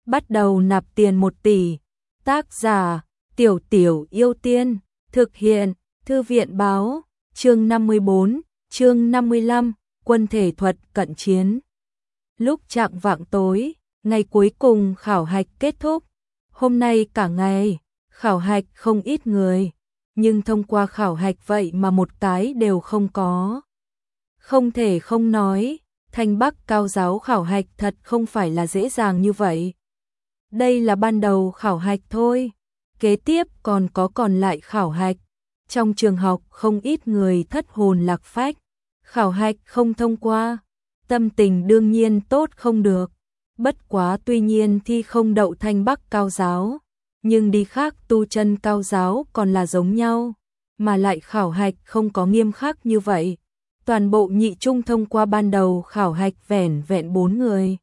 bắt đầu nạp tiền 1 tỷ. Tác giả: Tiểu Tiểu Yêu Tiên. Thực hiện: Thư viện báo. Chương 54, chương 55, quân thể thuật cận chiến. Lúc chạng vạng tối, ngày cuối cùng khảo hạch kết thúc. Hôm nay cả ngày, khảo hạch không ít người, nhưng thông qua khảo hạch vậy mà một cái đều không có. Không thể không nói, Thanh Bắc Cao giáo khảo hạch thật không phải là dễ dàng như vậy. Đây là ban đầu khảo hạch thôi, kế tiếp còn có còn lại khảo hạch. Trong trường học không ít người thất hồn lạc phách, khảo hạch không thông qua, tâm tình đương nhiên tốt không được. Bất quá tuy nhiên thi không đậu Thanh Bắc Cao giáo, nhưng đi khác Tu Chân Cao giáo còn là giống nhau, mà lại khảo hạch không có nghiêm khắc như vậy. Toàn bộ nhị trung thông qua ban đầu khảo hạch vẻn vẹn 4 người.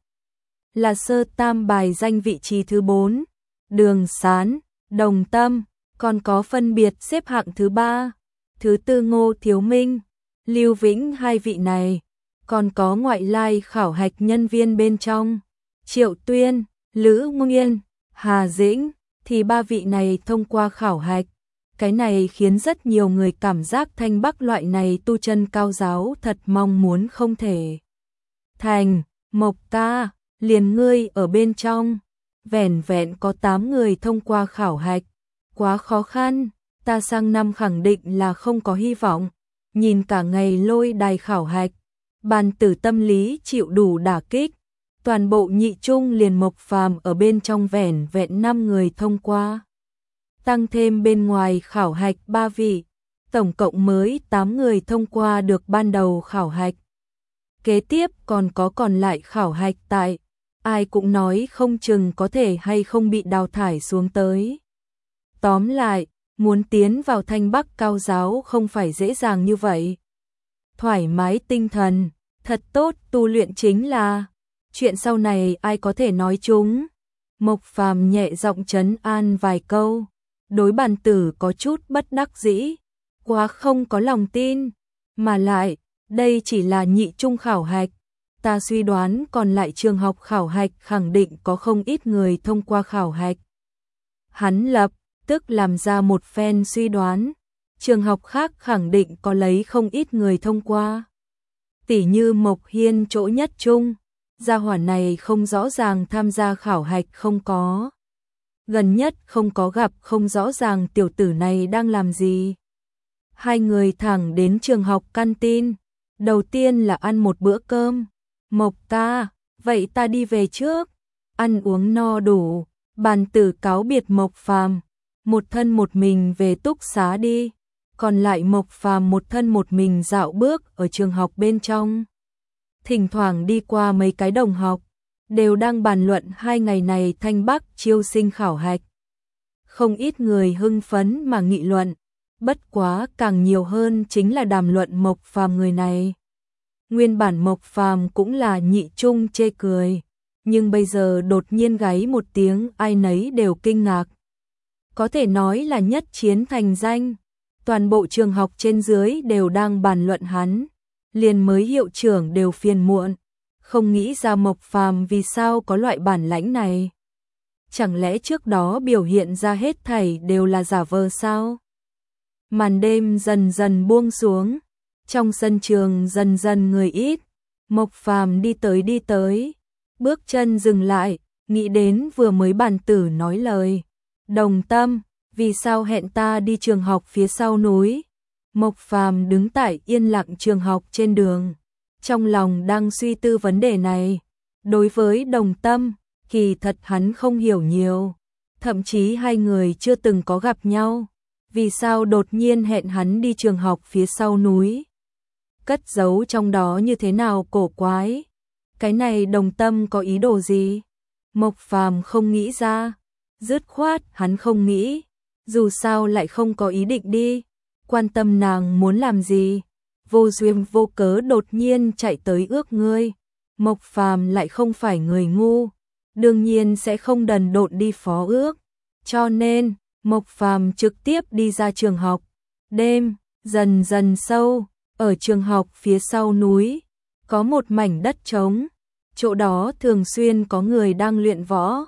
Là sơ tam bài danh vị trí thứ 4, Đường Sán, Đồng Tâm, còn có phân biệt xếp hạng thứ 3, thứ 4 Ngô Thiếu Minh, Lưu Vĩnh, hai vị này, còn có ngoại lai khảo hạch nhân viên bên trong, Triệu Tuyên, Lữ Nguyên, Hà Dĩnh, thì 3 vị này thông qua khảo hạch. Cái này khiến rất nhiều người cảm giác Thanh Bắc loại này Tu Chân Cao giáo thật mong muốn không thể thành. Mộc ca, liền ngươi ở bên trong, vẻn vẹn có 8 người thông qua khảo hạch, quá khó khăn, ta sang năm khẳng định là không có hy vọng. Nhìn cả ngày lôi đài khảo hạch, bàn tử tâm lý chịu đủ đả kích, toàn bộ nhị trung liền Mộc Phàm ở bên trong vẻn vẹn 5 người thông qua. Tăng thêm bên ngoài khảo hạch 3 vị, tổng cộng mới 8 người thông qua được ban đầu khảo hạch. Kế tiếp còn có còn lại khảo hạch tại, ai cũng nói không chừng có thể hay không bị đào thải xuống tới. Tóm lại, muốn tiến vào Thanh Bắc Cao giáo không phải dễ dàng như vậy. Thoải mái tinh thần, thật tốt, tu luyện chính là chuyện sau này ai có thể nói chúng. Mộc Phàm nhẹ giọng trấn an vài câu, đối bàn tử có chút bất đắc dĩ, quá không có lòng tin, mà lại, đây chỉ là nhị trung khảo hạch, ta suy đoán còn lại trường học khảo hạch khẳng định có không ít người thông qua khảo hạch. Hắn lập tức làm ra một phen suy đoán, trường học khác khẳng định có lấy không ít người thông qua. Tỉ như Mộc Hiên chỗ nhất trung, gia hỏa này không rõ ràng tham gia khảo hạch không có. Gần nhất không có gặp, không rõ ràng tiểu tử này đang làm gì. Hai người thẳng đến trường học canteen, đầu tiên là ăn một bữa cơm. Mộc ca, vậy ta đi về trước. Ăn uống no đủ, bàn tử cáo biệt Mộc Phàm, một thân một mình về túc xá đi. Còn lại Mộc Phàm một thân một mình dạo bước ở trường học bên trong. Thỉnh thoảng đi qua mấy cái đồng học, đều đang bàn luận 2 ngày này Thanh Bắc chiêu sinh khảo hạch. Không ít người hưng phấn mà nghị luận, bất quá càng nhiều hơn chính là đàm luận Mộc Phàm người này. Nguyên bản Mộc Phàm cũng là nhị trung chê cười, nhưng bây giờ đột nhiên gáy một tiếng ai nấy đều kinh ngạc. Có thể nói là nhất chiến thành danh, toàn bộ trường học trên dưới đều đang bàn luận hắn, liền mới hiệu trưởng đều phiền muộn. Không nghĩ ra Mộc Phàm vì sao có loại bản lãnh này. Chẳng lẽ trước đó biểu hiện ra hết thảy đều là giả vờ sao? Màn đêm dần dần buông xuống, trong sân trường dần dần người ít. Mộc Phàm đi tới, bước chân dừng lại, nghĩ đến vừa mới bàn tử nói lời. Đồng Tâm, vì sao hẹn ta đi trường học phía sau núi? Mộc Phàm đứng tại yên lặng trường học trên đường, trong lòng đang suy tư vấn đề này. Đối với Đồng Tâm, kỳ thật hắn không hiểu nhiều, thậm chí hai người chưa từng có gặp nhau. Vì sao đột nhiên hẹn hắn đi trường học phía sau núi? Cất giấu trong đó như thế nào cổ quái? Cái này Đồng Tâm có ý đồ gì? Mộc Phàm không nghĩ ra, dứt khoát hắn không nghĩ, dù sao lại không có ý định đi, quan tâm nàng muốn làm gì. Vô duyên vô cớ đột nhiên chạy tới ước ngươi. Mộc Phàm lại không phải người ngu, đương nhiên sẽ không đần độn đi phó ước. Cho nên, Mộc Phàm trực tiếp đi ra trường học. Đêm dần dần sâu, ở trường học phía sau núi, có một mảnh đất trống, chỗ đó thường xuyên có người đang luyện võ.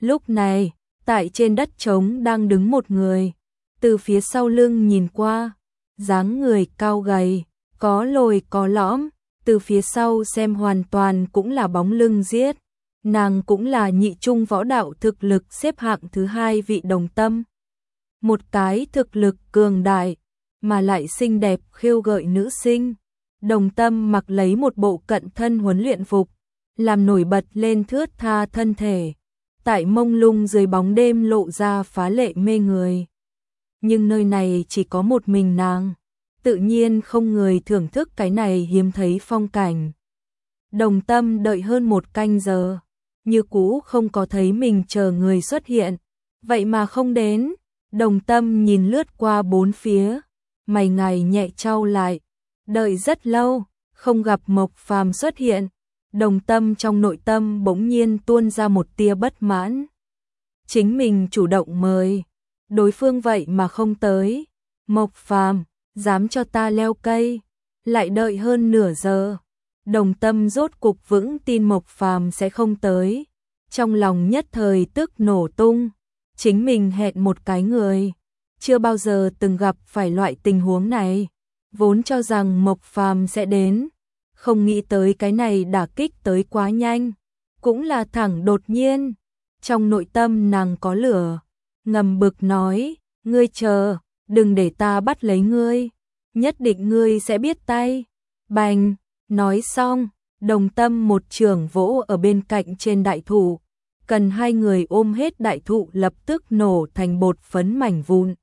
Lúc này, tại trên đất trống đang đứng một người, từ phía sau lưng nhìn qua, dáng người cao gầy, có lồi có lõm, từ phía sau xem hoàn toàn cũng là bóng lưng giết. Nàng cũng là nhị trung võ đạo thực lực xếp hạng thứ 2 vị Đồng Tâm. Một cái thực lực cường đại, mà lại xinh đẹp khiêu gợi nữ sinh. Đồng Tâm mặc lấy một bộ cận thân huấn luyện phục, làm nổi bật lên thướt tha thân thể, tại mông lung dưới bóng đêm lộ ra phá lệ mê người. Nhưng nơi này chỉ có một mình nàng, tự nhiên không người thưởng thức cái này hiếm thấy phong cảnh. Đồng Tâm đợi hơn 1 canh giờ, như cũ không có thấy mình chờ người xuất hiện, vậy mà không đến. Đồng Tâm nhìn lướt qua bốn phía, mày ngài nhẹ chau lại, đợi rất lâu, không gặp Mộc Phàm xuất hiện. Đồng Tâm trong nội tâm bỗng nhiên tuôn ra một tia bất mãn. Chính mình chủ động mời, đối phương vậy mà không tới. Mộc Phàm, dám cho ta leo cây, lại đợi hơn nửa giờ. Đồng Tâm rốt cục vững tin Mộc Phàm sẽ không tới, trong lòng nhất thời tức nổ tung. Chính mình hẹn một cái người, chưa bao giờ từng gặp phải loại tình huống này, vốn cho rằng Mộc Phàm sẽ đến, không nghĩ tới cái này đả kích tới quá nhanh, cũng là thẳng đột nhiên. Trong nội tâm nàng có lửa, ngầm bực nói, ngươi chờ, đừng để ta bắt lấy ngươi, nhất định ngươi sẽ biết tay. Bành, nói xong, Đồng Tâm một chưởng vỗ ở bên cạnh trên đại thụ, cần hai người ôm hết đại thụ lập tức nổ thành bột phấn mảnh vụn.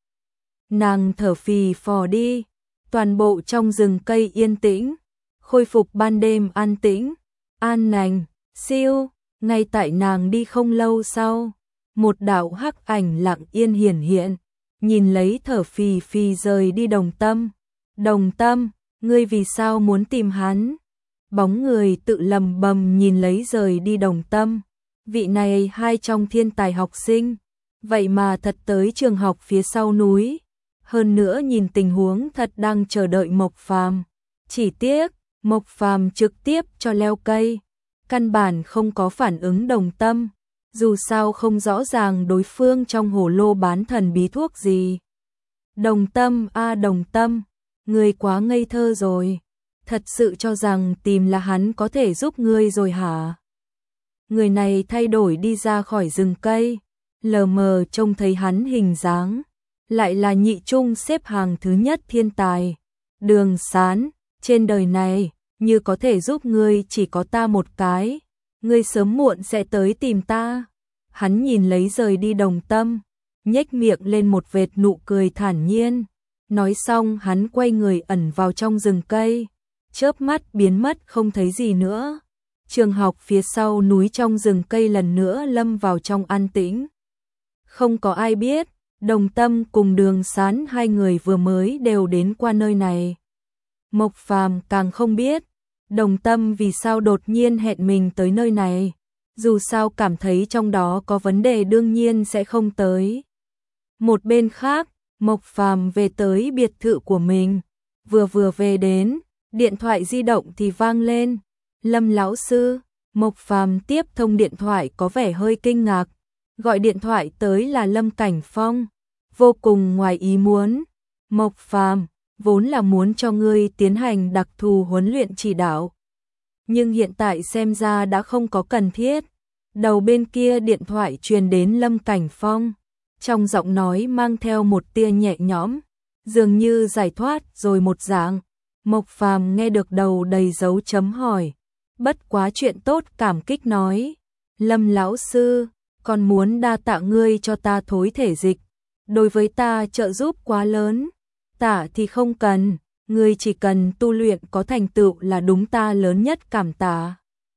Nàng thở phì phò đi, toàn bộ trong rừng cây yên tĩnh, khôi phục ban đêm an tĩnh, an lành, siêu. Ngay tại nàng đi không lâu sau, một đạo hắc ảnh lặng yên hiển hiện, nhìn lấy thở phì phì rời đi Đồng Tâm. Đồng Tâm, ngươi vì sao muốn tìm hắn? Bóng người tự lầm bầm nhìn lấy rời đi Đồng Tâm. Vị này hai trong thiên tài học sinh, vậy mà thật tới trường học phía sau núi. Hơn nữa nhìn tình huống thật đang chờ đợi Mộc Phàm. Chỉ tiếc, Mộc Phàm trực tiếp cho leo cây, căn bản không có phản ứng Đồng Tâm. Dù sao không rõ ràng đối phương trong hồ lô bán thần bí thuốc gì. Đồng Tâm a Đồng Tâm, ngươi quá ngây thơ rồi. Thật sự cho rằng tìm là hắn có thể giúp ngươi rồi hả? Người này thay đổi đi ra khỏi rừng cây, lờ mờ trông thấy hắn hình dáng, lại là nhị trung xếp hàng thứ nhất thiên tài. Đường Sán, trên đời này, như có thể giúp ngươi chỉ có ta một cái, ngươi sớm muộn sẽ tới tìm ta. Hắn nhìn lấy rời đi Đồng Tâm, nhếch miệng lên một vệt nụ cười thản nhiên. Nói xong hắn quay người ẩn vào trong rừng cây, chớp mắt biến mất không thấy gì nữa. Trường học phía sau núi trong rừng cây lần nữa lâm vào trong an tĩnh. Không có ai biết, Đồng Tâm cùng Đường Sán hai người vừa mới đều đến qua nơi này. Mộc Phàm càng không biết, Đồng Tâm vì sao đột nhiên hẹn mình tới nơi này. Dù sao cảm thấy trong đó có vấn đề đương nhiên sẽ không tới. Một bên khác, Mộc Phàm về tới biệt thự của mình. Vừa về đến, điện thoại di động thì vang lên. Lâm lão sư. Mộc Phàm tiếp thông điện thoại có vẻ hơi kinh ngạc. Gọi điện thoại tới là Lâm Cảnh Phong. Vô cùng ngoài ý muốn. Mộc Phàm, vốn là muốn cho ngươi tiến hành đặc thù huấn luyện chỉ đạo, nhưng hiện tại xem ra đã không có cần thiết. Đầu bên kia điện thoại truyền đến Lâm Cảnh Phong, trong giọng nói mang theo một tia nhẹ nhõm, dường như giải thoát rồi một dạng. Mộc Phàm nghe được đầu đầy dấu chấm hỏi, bất quá chuyện tốt cảm kích nói, Lâm lão sư, còn muốn đa tạ ngươi cho ta thối thể dịch, đối với ta trợ giúp quá lớn. Tạ thì không cần, ngươi chỉ cần tu luyện có thành tựu là đúng ta lớn nhất cảm tạ.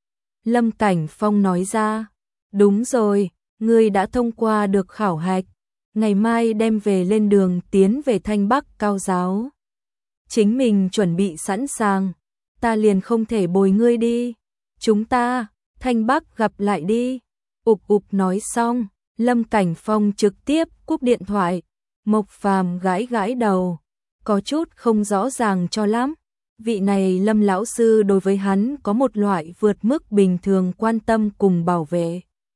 Lâm Cảnh Phong nói ra, đúng rồi, ngươi đã thông qua được khảo hạch, ngày mai đem về lên đường tiến về Thanh Bắc Cao giáo. Chính mình chuẩn bị sẵn sàng, ta liền không thể bồi ngươi đi. Chúng ta, Thanh Bắc gặp lại đi. Ục nói xong, Lâm Cảnh Phong trực tiếp cúp điện thoại. Mộc Phàm gãi gãi đầu, có chút không rõ ràng cho lắm. Vị này Lâm lão sư đối với hắn có một loại vượt mức bình thường quan tâm cùng bảo vệ.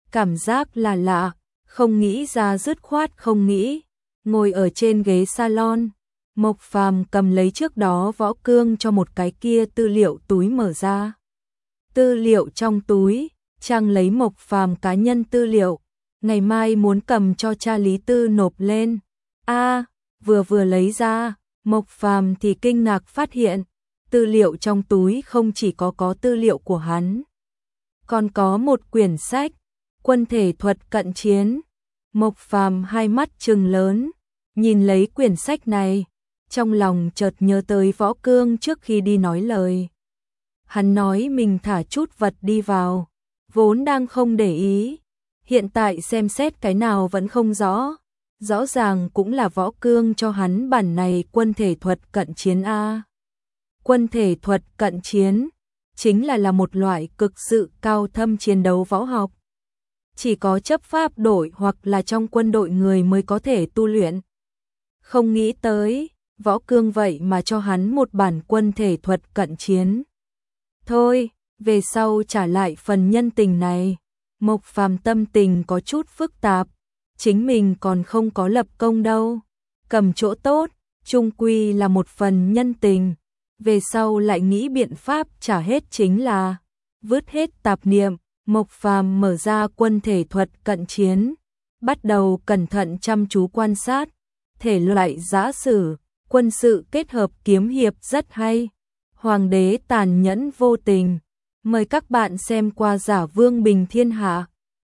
cảm giác là lạ, không nghĩ ra dứt khoát không nghĩ. Ngồi ở trên ghế salon, Mộc Phàm cầm lấy trước đó Võ Cương cho một cái kia tư liệu túi mở ra. Tư liệu trong túi, trang lấy Mộc Phàm cá nhân tư liệu, ngày mai muốn cầm cho cha Lý Tư nộp lên. Vừa lấy ra, Mộc Phàm thì kinh ngạc phát hiện, tư liệu trong túi không chỉ có tư liệu của hắn, còn có một quyển sách, Quân thể thuật cận chiến. Mộc Phàm hai mắt trừng lớn, nhìn lấy quyển sách này, trong lòng chợt nhớ tới Võ Cương trước khi đi nói lời. Hắn nói mình thả chút vật đi vào, vốn đang không để ý, hiện tại xem xét cái nào vẫn không rõ. Rõ ràng cũng là Võ Cương cho hắn bản này quân thể thuật cận chiến a. Quân thể thuật cận chiến chính là một loại cực sự cao thâm chiến đấu võ học. Chỉ có chấp pháp đội hoặc là trong quân đội người mới có thể tu luyện. Không nghĩ tới, Võ Cương vậy mà cho hắn một bản quân thể thuật cận chiến. Thôi, về sau trả lại phần nhân tình này. Mộc Phàm tâm tình có chút phức tạp, chính mình còn không có lập công đâu. Cầm chỗ tốt, chung quy là một phần nhân tình. Về sau lại nghĩ biện pháp trả hết chính là vứt hết tạp niệm. Mộc Phàm mở ra quân thể thuật cận chiến, bắt đầu cẩn thận chăm chú quan sát. Thể loại giã sử, quân sự kết hợp kiếm hiệp rất hay. Hoàng đế tàn nhẫn vô tình. Mời các bạn xem qua Giả Vương Bình Thiên Hạ.